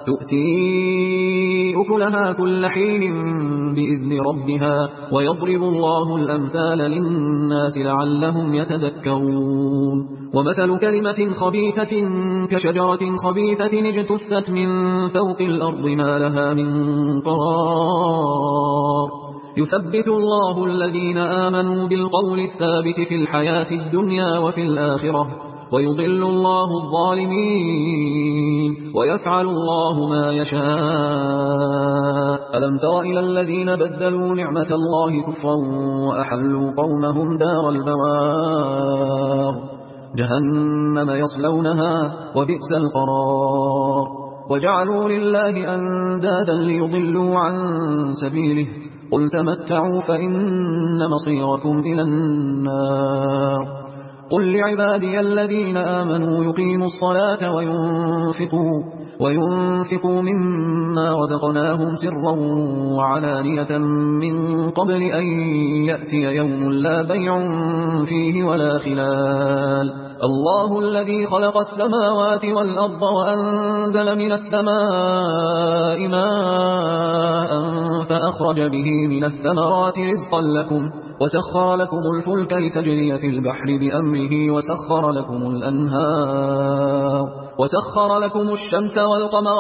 تؤتي أكلها كل حين بإذن ربها ويضرب الله الأمثال للناس لعلهم يتذكرون ومثل كلمة خبيثة كشجرة خبيثة اجتثت من فوق الأرض ما لها من قرار يثبت الله الذين آمنوا بالقول الثابت في الحياة الدنيا وفي الآخرة ويضل الله الظالمين ويفعل الله ما يشاء ألم تر إلى الذين بدلوا نعمة الله كفرا وأحلوا قومهم دار البوار جهنم يصلونها وبئس القرار وجعلوا لله أندادا ليضلوا عن سبيله قل تمتعوا فإن مصيركم إلى النار قل لعبادي الذين آمنوا يقيموا الصلاة وينفقوا مما رزقناهم سرا وعلانية من قبل أن يأتي يوم لا بيع فيه ولا خلال الله الذي خلق السماوات والأرض وأنزل من السماء ماء فأخرج به من الثمرات رزقا لكم وسخر لكم الفلك لتجري في البحر بأمره وسخر لكم الأنهار وسخر لكم الشمس والقمر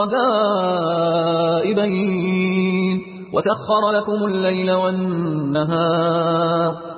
دائبين وسخر لكم الليل والنهار